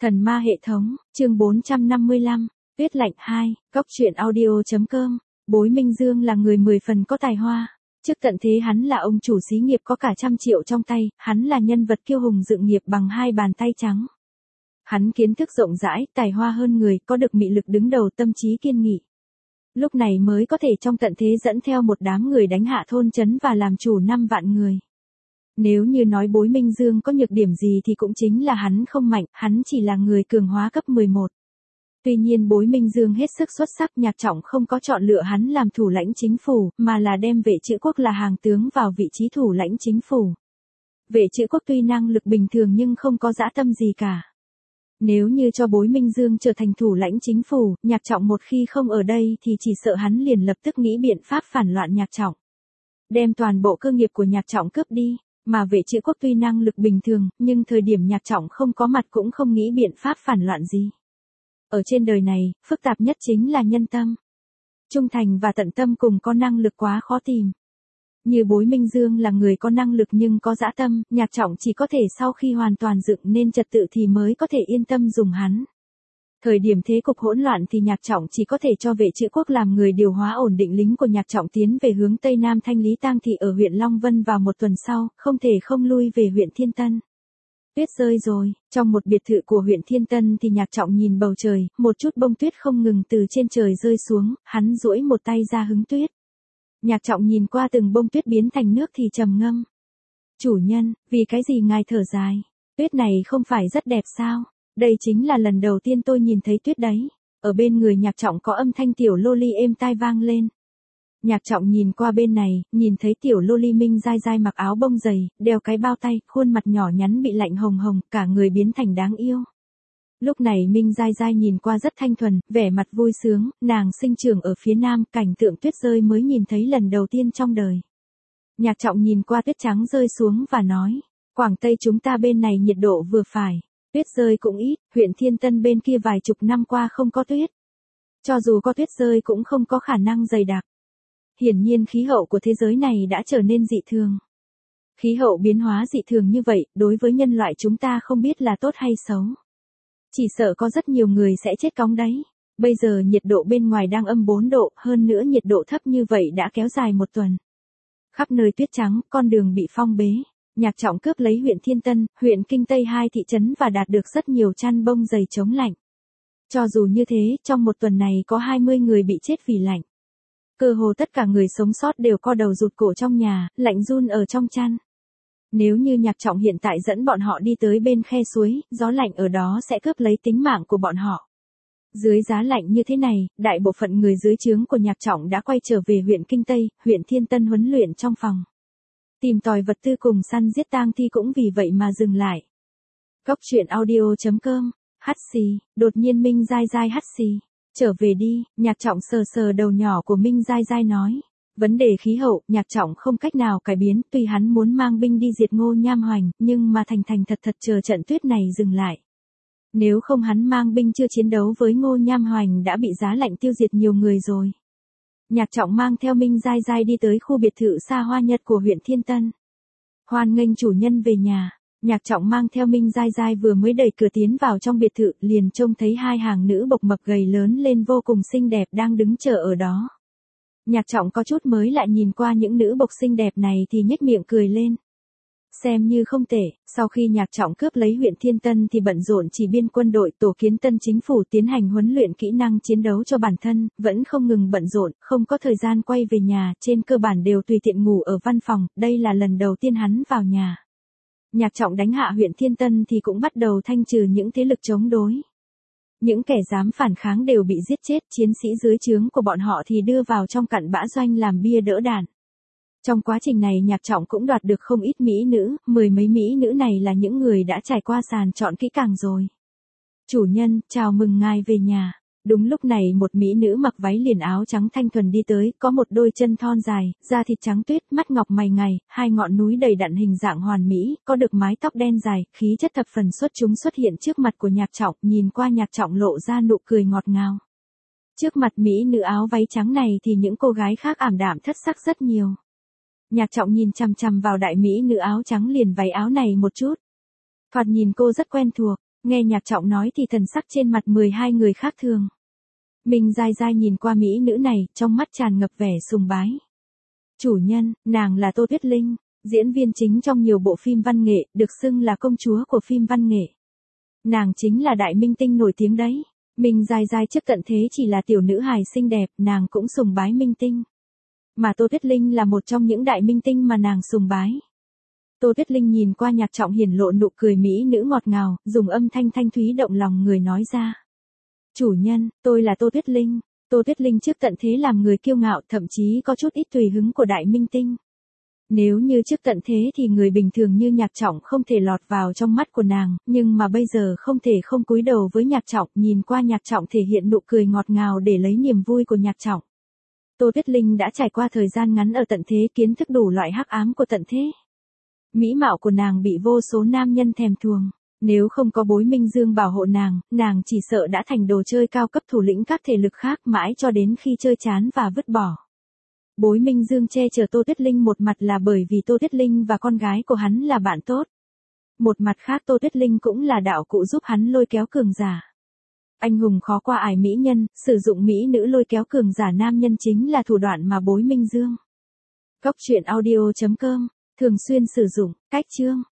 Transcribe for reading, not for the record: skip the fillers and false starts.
Thần ma hệ thống, chương 455, Tuyết lạnh 2, Cóc truyện audio.com. Bối Minh Dương là người 10 phần có tài hoa. Trước tận thế hắn là ông chủ xí nghiệp có cả 100 triệu trong tay, hắn là nhân vật kiêu hùng dựng nghiệp bằng hai bàn tay trắng. Hắn kiến thức rộng rãi, tài hoa hơn người, có được mị lực đứng đầu, tâm trí kiên nghị. Lúc này mới có thể trong tận thế dẫn theo một đám người đánh hạ thôn trấn và làm chủ 5 vạn người. Nếu như nói Bối Minh Dương có nhược điểm gì thì cũng chính là hắn không mạnh, hắn chỉ là người cường hóa cấp 11. Tuy nhiên Bối Minh Dương hết sức xuất sắc, Nhạc Trọng không có chọn lựa hắn làm thủ lãnh chính phủ, mà là đem Vệ Trữ Quốc là hàng tướng vào vị trí thủ lãnh chính phủ. Vệ Trữ Quốc tuy năng lực bình thường nhưng không có dã tâm gì cả. Nếu như cho Bối Minh Dương trở thành thủ lãnh chính phủ, Nhạc Trọng một khi không ở đây thì chỉ sợ hắn liền lập tức nghĩ biện pháp phản loạn Nhạc Trọng. Đem toàn bộ cơ nghiệp của Nhạc Trọng cướp đi. Mà Vệ Trữ Quốc tuy năng lực bình thường, nhưng thời điểm Nhạc Trọng không có mặt cũng không nghĩ biện pháp phản loạn gì. Ở trên đời này, phức tạp nhất chính là nhân tâm. Trung thành và tận tâm cùng có năng lực quá khó tìm. Như Bối Minh Dương là người có năng lực nhưng có dã tâm, Nhạc Trọng chỉ có thể sau khi hoàn toàn dựng nên trật tự thì mới có thể yên tâm dùng hắn. Thời điểm thế cục hỗn loạn thì Nhạc Trọng chỉ có thể cho Vệ Trữ Quốc làm người điều hóa ổn định lính của Nhạc Trọng tiến về hướng Tây Nam thanh lý tang thị ở huyện Long Vân vào một tuần sau, không thể không lui về huyện Thiên Tân. Tuyết rơi rồi, trong một biệt thự của huyện Thiên Tân thì Nhạc Trọng nhìn bầu trời, một chút bông tuyết không ngừng từ trên trời rơi xuống, hắn duỗi một tay ra hứng tuyết. Nhạc Trọng nhìn qua từng bông tuyết biến thành nước thì trầm ngâm. Chủ nhân, vì cái gì ngài thở dài? Tuyết này không phải rất đẹp sao? Đây chính là lần đầu tiên tôi nhìn thấy tuyết đấy. Ở bên người Nhạc Trọng có âm thanh tiểu loli êm tai vang lên. Nhạc Trọng nhìn qua bên này, nhìn thấy tiểu loli Minh Giai Giai mặc áo bông dày, đeo cái bao tay, khuôn mặt nhỏ nhắn bị lạnh hồng hồng, cả người biến thành đáng yêu. Lúc này Minh Giai Giai nhìn qua rất thanh thuần, vẻ mặt vui sướng, nàng sinh trưởng ở phía nam, cảnh tượng tuyết rơi mới nhìn thấy lần đầu tiên trong đời. Nhạc Trọng nhìn qua tuyết trắng rơi xuống và nói, Quảng Tây chúng ta bên này nhiệt độ vừa phải. Tuyết rơi cũng ít, huyện Thiên Tân bên kia vài chục năm qua không có tuyết. Cho dù có tuyết rơi cũng không có khả năng dày đặc. Hiển nhiên khí hậu của thế giới này đã trở nên dị thường. Khí hậu biến hóa dị thường như vậy, đối với nhân loại chúng ta không biết là tốt hay xấu. Chỉ sợ có rất nhiều người sẽ chết cóng đấy. Bây giờ nhiệt độ bên ngoài đang âm 4 độ, hơn nữa nhiệt độ thấp như vậy đã kéo dài một tuần. Khắp nơi tuyết trắng, con đường bị phong bế. Nhạc Trọng cướp lấy huyện Thiên Tân, huyện Kinh Tây 2 thị trấn và đạt được rất nhiều chăn bông dày chống lạnh. Cho dù như thế, trong một tuần này có 20 người bị chết vì lạnh. Cơ hồ tất cả người sống sót đều co đầu rụt cổ trong nhà, lạnh run ở trong chăn. Nếu như Nhạc Trọng hiện tại dẫn bọn họ đi tới bên khe suối, gió lạnh ở đó sẽ cướp lấy tính mạng của bọn họ. Dưới giá lạnh như thế này, đại bộ phận người dưới trướng của Nhạc Trọng đã quay trở về huyện Kinh Tây, huyện Thiên Tân huấn luyện trong phòng. Tìm tòi vật tư cùng săn giết tang thi cũng vì vậy mà dừng lại. Cóc truyện audio.com, hắt xì, đột nhiên Minh Giai Giai hắt xì. Trở về đi, Nhạc Trọng sờ sờ đầu nhỏ của Minh Giai Giai nói. Vấn đề khí hậu, Nhạc Trọng không cách nào cải biến, tuy hắn muốn mang binh đi diệt Ngô Nham Hoành, nhưng mà thành thật chờ trận tuyết này dừng lại. Nếu không hắn mang binh chưa chiến đấu với Ngô Nham Hoành đã bị giá lạnh tiêu diệt nhiều người rồi. Nhạc Trọng mang theo Minh Giai Giai đi tới khu biệt thự xa hoa nhất của huyện Thiên Tân. Hoan nghênh chủ nhân về nhà. Nhạc Trọng mang theo Minh Giai Giai vừa mới đẩy cửa tiến vào trong biệt thự, liền trông thấy hai hàng nữ bộc mập gầy lớn lên vô cùng xinh đẹp đang đứng chờ ở đó. Nhạc Trọng có chút mới lại nhìn qua những nữ bộc xinh đẹp này thì nhếch miệng cười lên. Xem như không tệ, sau khi Nhạc Trọng cướp lấy huyện Thiên Tân thì bận rộn chỉ biên quân đội tổ kiến tân chính phủ tiến hành huấn luyện kỹ năng chiến đấu cho bản thân, vẫn không ngừng bận rộn, không có thời gian quay về nhà, trên cơ bản đều tùy tiện ngủ ở văn phòng, đây là lần đầu tiên hắn vào nhà. Nhạc Trọng đánh hạ huyện Thiên Tân thì cũng bắt đầu thanh trừ những thế lực chống đối. Những kẻ dám phản kháng đều bị giết chết, chiến sĩ dưới trướng của bọn họ thì đưa vào trong cặn bã doanh làm bia đỡ đạn. Trong quá trình này Nhạc Trọng cũng đoạt được không ít mỹ nữ, 10 mấy mỹ nữ này là những người đã trải qua sàng chọn kỹ càng rồi. Chủ nhân, chào mừng ngài về nhà. Đúng lúc này một mỹ nữ mặc váy liền áo trắng thanh thuần đi tới, có một đôi chân thon dài, da thịt trắng tuyết, mắt ngọc mày ngài, hai ngọn núi đầy đặn hình dạng hoàn mỹ, có được mái tóc đen dài, khí chất thập phần xuất chúng xuất hiện trước mặt của Nhạc Trọng, nhìn qua Nhạc Trọng lộ ra nụ cười ngọt ngào. Trước mặt mỹ nữ áo váy trắng này thì những cô gái khác ảm đạm thất sắc rất nhiều. Nhạc Trọng nhìn chằm chằm vào đại mỹ nữ áo trắng liền váy áo này một chút. Thoạt nhìn cô rất quen thuộc. Nghe Nhạc Trọng nói thì thần sắc trên mặt 12 người khác thường. Minh dai dai nhìn qua mỹ nữ này, trong mắt tràn ngập vẻ sùng bái. Chủ nhân, nàng là Tô Tuyết Linh, diễn viên chính trong nhiều bộ phim văn nghệ, được xưng là công chúa của phim văn nghệ. Nàng chính là đại minh tinh nổi tiếng đấy. Minh dai dai trước tận thế chỉ là tiểu nữ hài xinh đẹp, nàng cũng sùng bái minh tinh. Mà Tô Tuyết Linh là một trong những đại minh tinh mà nàng sùng bái. Tô Tuyết Linh nhìn qua Nhạc Trọng hiển lộ nụ cười mỹ nữ ngọt ngào, dùng âm thanh thanh thúy động lòng người nói ra. Chủ nhân, tôi là Tô Tuyết Linh. Tô Tuyết Linh trước tận thế làm người kiêu ngạo, thậm chí có chút ít tùy hứng của đại minh tinh. Nếu như trước tận thế thì người bình thường như Nhạc Trọng không thể lọt vào trong mắt của nàng, nhưng mà bây giờ không thể không cúi đầu với Nhạc Trọng, nhìn qua Nhạc Trọng thể hiện nụ cười ngọt ngào để lấy niềm vui của Nhạc Trọng. Tô Tuyết Linh đã trải qua thời gian ngắn ở tận thế, kiến thức đủ loại hắc ám của tận thế. Mỹ mạo của nàng bị vô số nam nhân thèm thuồng. Nếu không có Bối Minh Dương bảo hộ nàng chỉ sợ đã thành đồ chơi cao cấp thủ lĩnh các thể lực khác mãi cho đến khi chơi chán và vứt bỏ. Bối Minh Dương che chở Tô Tuyết Linh một mặt là bởi vì Tô Tuyết Linh và con gái của hắn là bạn tốt. Một mặt khác Tô Tuyết Linh cũng là đạo cụ giúp hắn lôi kéo cường giả. Anh hùng khó qua ải mỹ nhân, sử dụng mỹ nữ lôi kéo cường giả nam nhân chính là thủ đoạn mà Bối Minh Dương. Cốc truyện audio.com thường xuyên sử dụng, cách chương.